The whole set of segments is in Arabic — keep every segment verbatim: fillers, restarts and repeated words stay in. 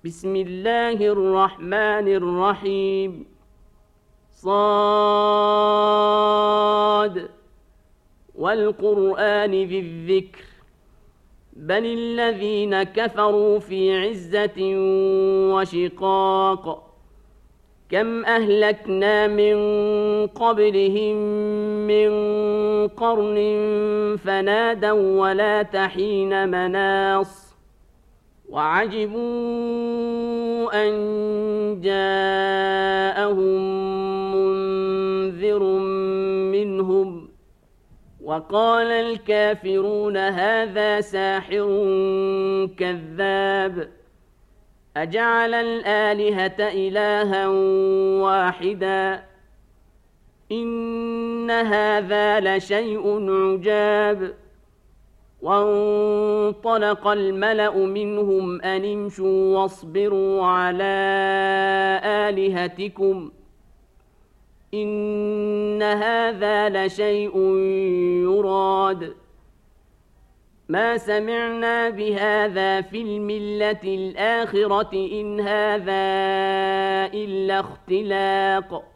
بسم الله الرحمن الرحيم. صاد والقرآن ذي الذكر بل الذين كفروا في عزة وشقاق كم أهلكنا من قبلهم من قرن فنادوا ولا تحين مناص وعجبوا أن جاءهم منذر منهم وقال الكافرون هذا ساحر كذاب أجعل الآلهة إلها واحدا إن هذا لشيء عجاب وانطلق الملأ منهم أن امشوا واصبروا على آلهتكم إن هذا لشيء يراد ما سمعنا بهذا في الملة الآخرة إن هذا إلا اختلاق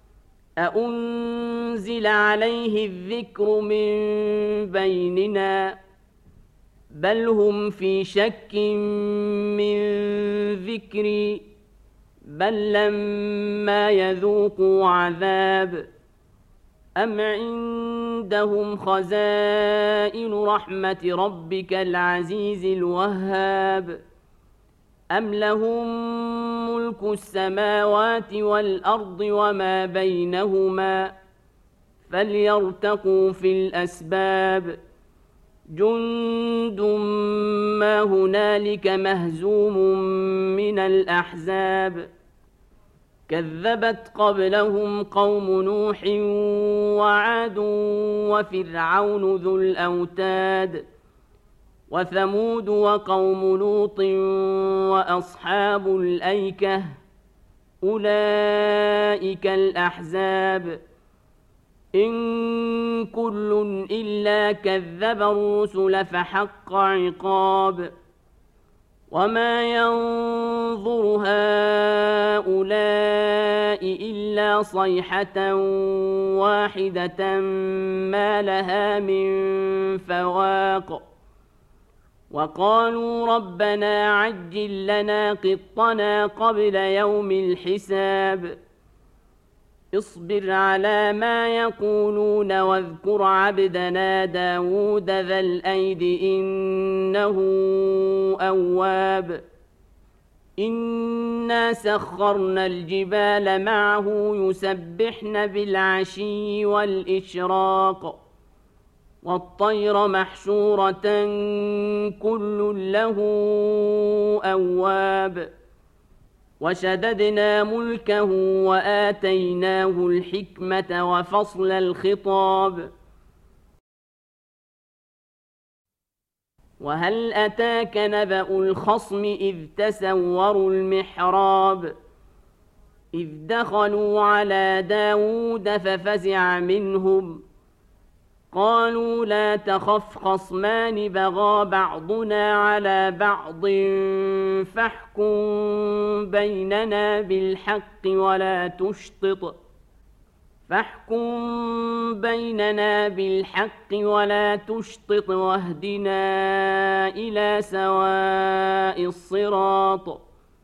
أأنزل عليه الذكر من بيننا بل هم في شك من ذكري بل لما يذوقوا عذاب أم عندهم خزائن رحمة ربك العزيز الوهاب أم لهم ملك السماوات والأرض وما بينهما فليرتقوا في الأسباب جند ما هنالك مهزوم من الأحزاب كذبت قبلهم قوم نوح وعاد وفرعون ذو الأوتاد وثمود وقوم لوط وأصحاب الأيكة أولئك الأحزاب إن كل إلا كذب الرسل فحق عقاب وما ينظر هؤلاء إلا صيحة واحدة ما لها من فواق وقالوا ربنا عجل لنا قطنا قبل يوم الحساب اصبر على ما يقولون واذكر عبدنا داود ذا الأيد إنه أواب إنا سخرنا الجبال معه يسبحن بالعشي والإشراق والطير محشورة كل له أواب وشددنا ملكه وآتيناه الحكمة وفصل الخطاب وهل أتاك نبأ الخصم إذ تسوروا المحراب إذ دخلوا على داود ففزع منهم قالوا لا تخف خصمان بغى بعضنا على بعض فاحكم بيننا بالحق ولا تشطط فاحكم بيننا بالحق ولا تشطط واهدنا إلى سواء الصراط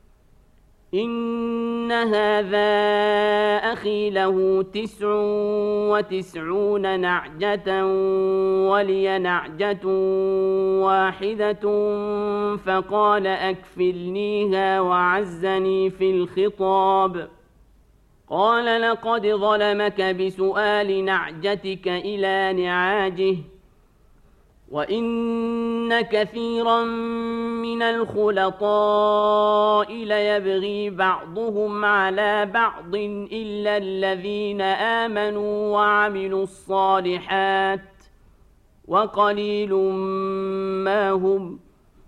إن هذا أخي له تسع وتسعون نعجة ولي نعجة واحدة فقال أكفلنيها وعزني في الخطاب قال لقد ظلمك بسؤال نعجتك إلى نعاجه وإن كثيرا من الخلطاء ليبغي بعضهم على بعض إلا الذين آمنوا وعملوا الصالحات وقليل ما هم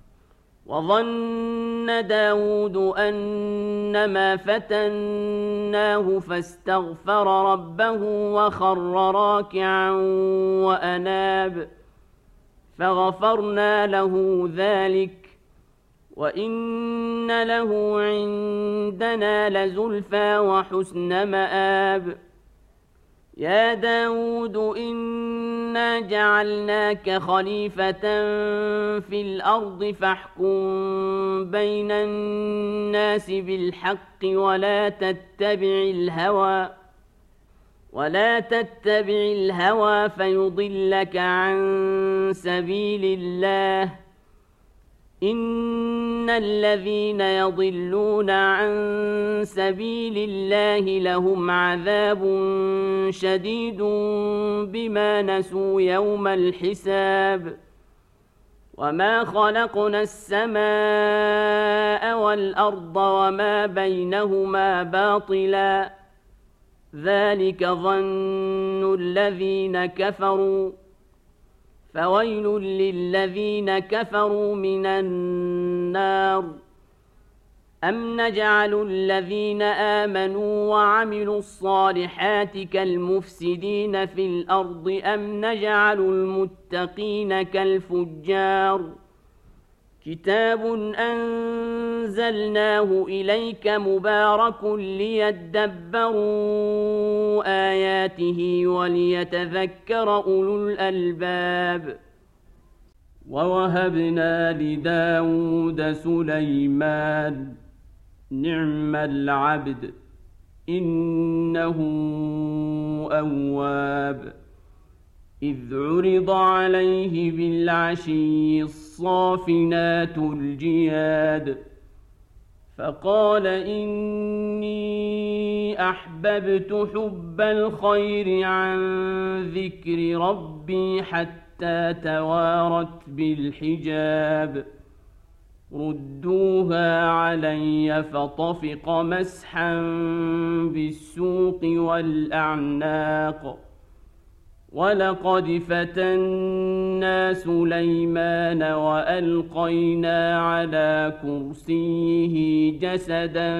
وظن داود أنما فتناه فاستغفر ربه وخر راكعا وأناب فغفرنا له ذلك وإن له عندنا لزلفى وحسن مآب يا داود إنا جعلناك خليفة في الأرض فاحكم بين الناس بالحق ولا تتبع الهوى ولا تتبع الهوى فيضلك عن سبيل الله إن الذين يضلون عن سبيل الله لهم عذاب شديد بما نسوا يوم الحساب وما خلقنا السماء والأرض وما بينهما باطلا ذلك ظن الذين كفروا فويل للذين كفروا من النار أم نجعل الذين آمنوا وعملوا الصالحات كالمفسدين في الأرض أم نجعل المتقين كالفجار كتاب أنزلناه إليك مبارك ليدبروا آياته وليتذكر أولو الألباب ووهبنا لداود سليمان نعم العبد إنه أواب إذ عرض عليه بالعشي الصافنات الجياد فقال إني أحببت حب الخير عن ذكر ربي حتى توارت بالحجاب ردوها علي فطفق مسحا بالسوق والأعناق ولقد فتنا سليمان وألقينا على كرسيه جسدا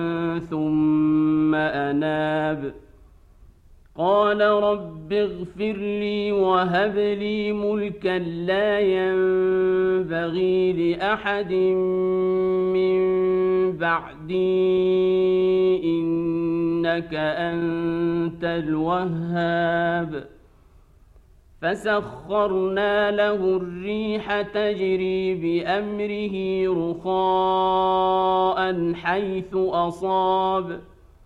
ثم أناب قال رب اغفر لي وهب لي ملكا لا ينبغي لأحد من بعدي إنك أنت الوهاب فسخرنا له الريح تجري بأمره رخاء حيث أصاب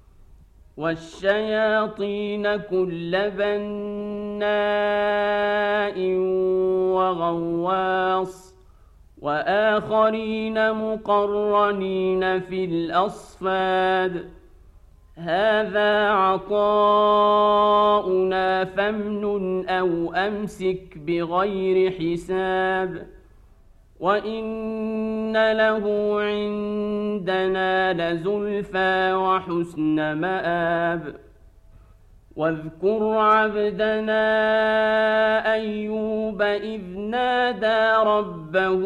والشياطين كل بناء وغواص وآخرين مقرنين في الأصفاد هذا عطاؤنا فامنن أو أمسك بغير حساب وإن له عندنا لزلفى وحسن مآب واذكر عبدنا أيوب إذ نادى ربه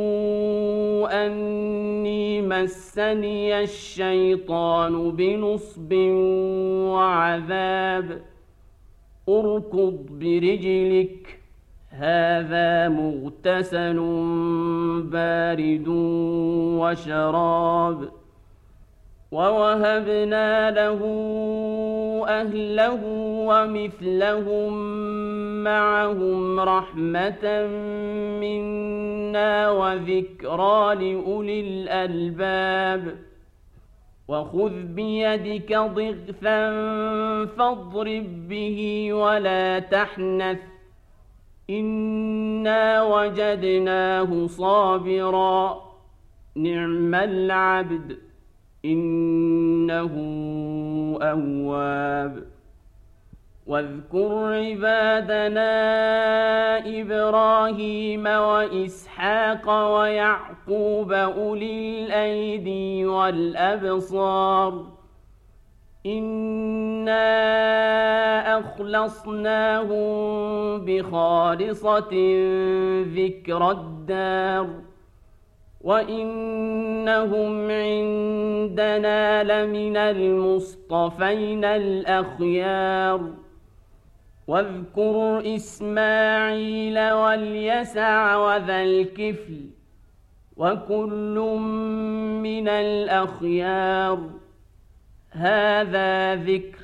أني مسني الشيطان بنصب وعذاب اركض برجلك هذا مغتسل بارد وشراب ووهبنا له أهله ومثلهم معهم رحمة منا وذكرى لأولي الألباب وخذ بيدك ضغثا فاضرب به ولا تحنث إنا وجدناه صابرا نعم العبد إنه أواب واذكر عبادنا إبراهيم وإسحاق ويعقوب أولي الأيدي والأبصار إنا أخلصناهم بخالصة ذكر الدار وإنهم عندنا لمن المصطفين الأخيار واذكر إسماعيل واليسع وذا الكفل وكل من الأخيار هذا ذكر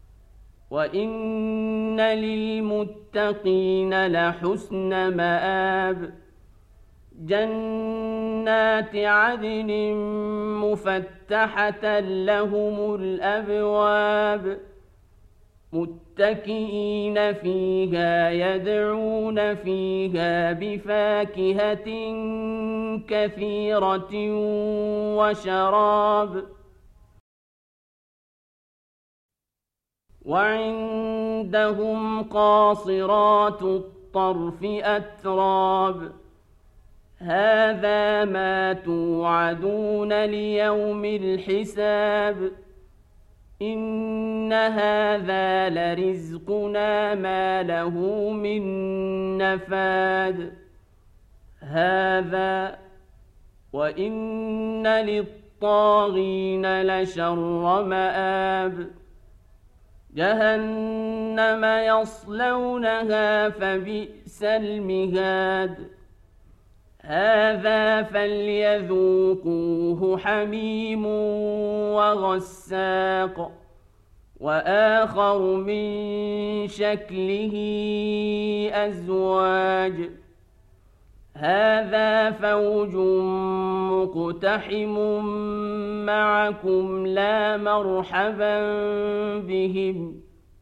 وإن للمتقين لحسن مآب جنات عدن مفتحة لهم الأبواب متكئين فيها يدعون فيها بفاكهة كثيرة وشراب وعندهم قاصرات الطرف أتراب هذا ما توعدون ليوم الحساب إن هذا لرزقنا ما له من نفاد هذا وإن للطاغين لشر مآب جهنم يصلونها فبئس المهاد هذا فليذوقوه حميم وغساق وآخر من شكله أزواج هذا فوج مقتحم معكم لا مرحبا بهم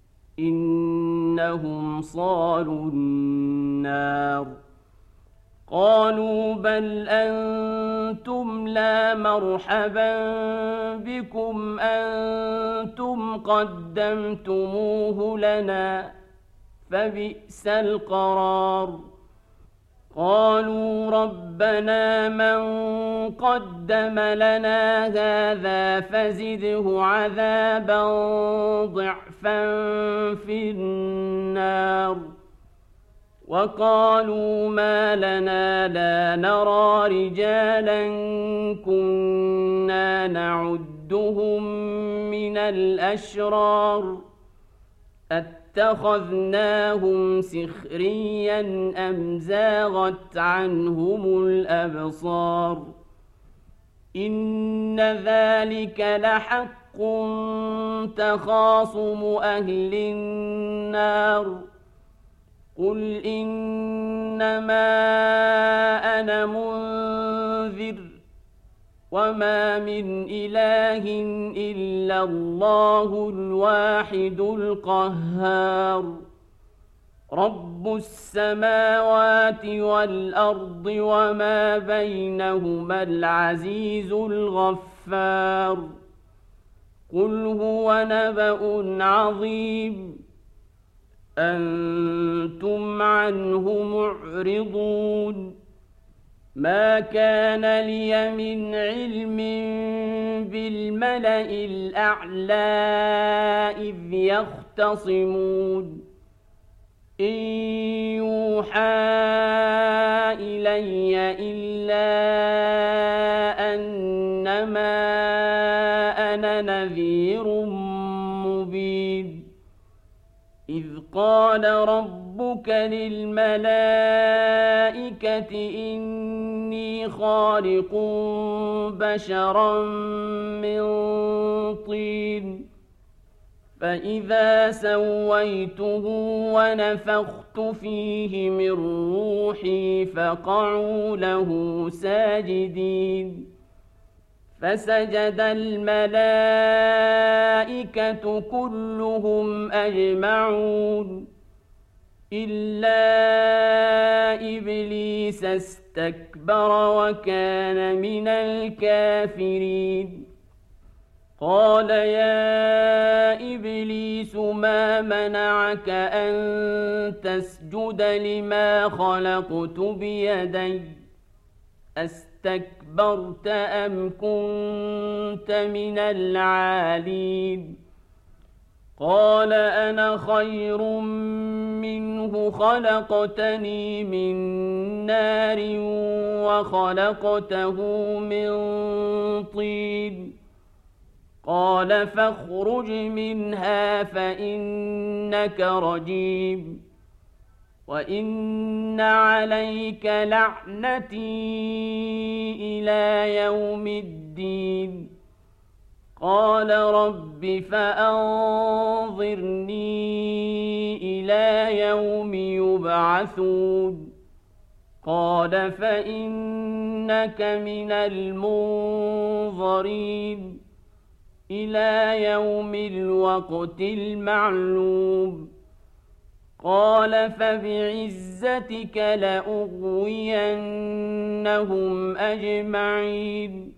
إنهم صالوا النار قالوا بل أنتم لا مرحبا بكم أنتم قدمتموه لنا فبئس القرار قالوا ربنا من قدم لنا هذا فزده عذابا ضعفا في النار وقالوا ما لنا لا نرى رجالا كنا نعدهم من الأشرار اتخذناهم سخريا أم زاغت عنهم الأبصار إن ذلك لحق تخاصم أهل النار قل إنما أنا منذر وما من إله إلا الله الواحد القهار رب السماوات والأرض وما بينهما العزيز الغفار قل هو نبأ عظيم أنتم عنه معرضون ما كان لي من علم بالملأ الأعلى إذ يختصمون إن يوحى إلي إلا أنما أنا نذير مبين إذ قال ربك للملائكة إني خالق بشرا من طين فإذا سويته ونفخت فيه من روحي فقعوا له ساجدين فسجد الملائكة كلهم أجمعون إلا إبليس استكبر وكان من الكافرين قال يا إبليس ما منعك أن تسجد لما خلقت بيدي أستكبرت أم كنت من العالين قال أنا خير منه خلقتني من نار وخلقته من طين قال فاخرج منها فإنك رجيم وإن عليك لعنتي إلى يوم الدين. قال رب فأنظرني إلى يوم يبعثون. قال فإنك من المنظرين إلى يوم الوقت المعلوم. قال فبعزتك لأغوينهم أجمعين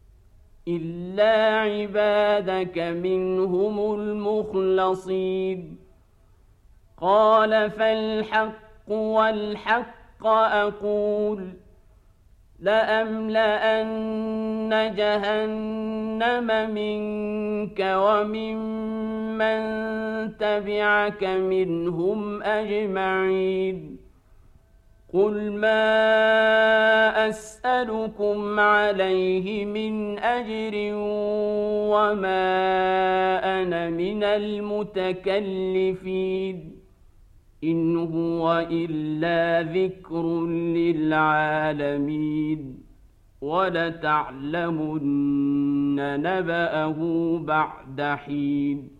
إلا عبادك منهم المخلصين. قال فالحق والحق أقول لأملأن جهنم منك وممن تبعك منهم أجمعين. قل ما أسألكم عليه من أجر وما أنا من المتكلفين إن هو إلا ذكر للعالمين ولتعلمن نبأه بعد حين.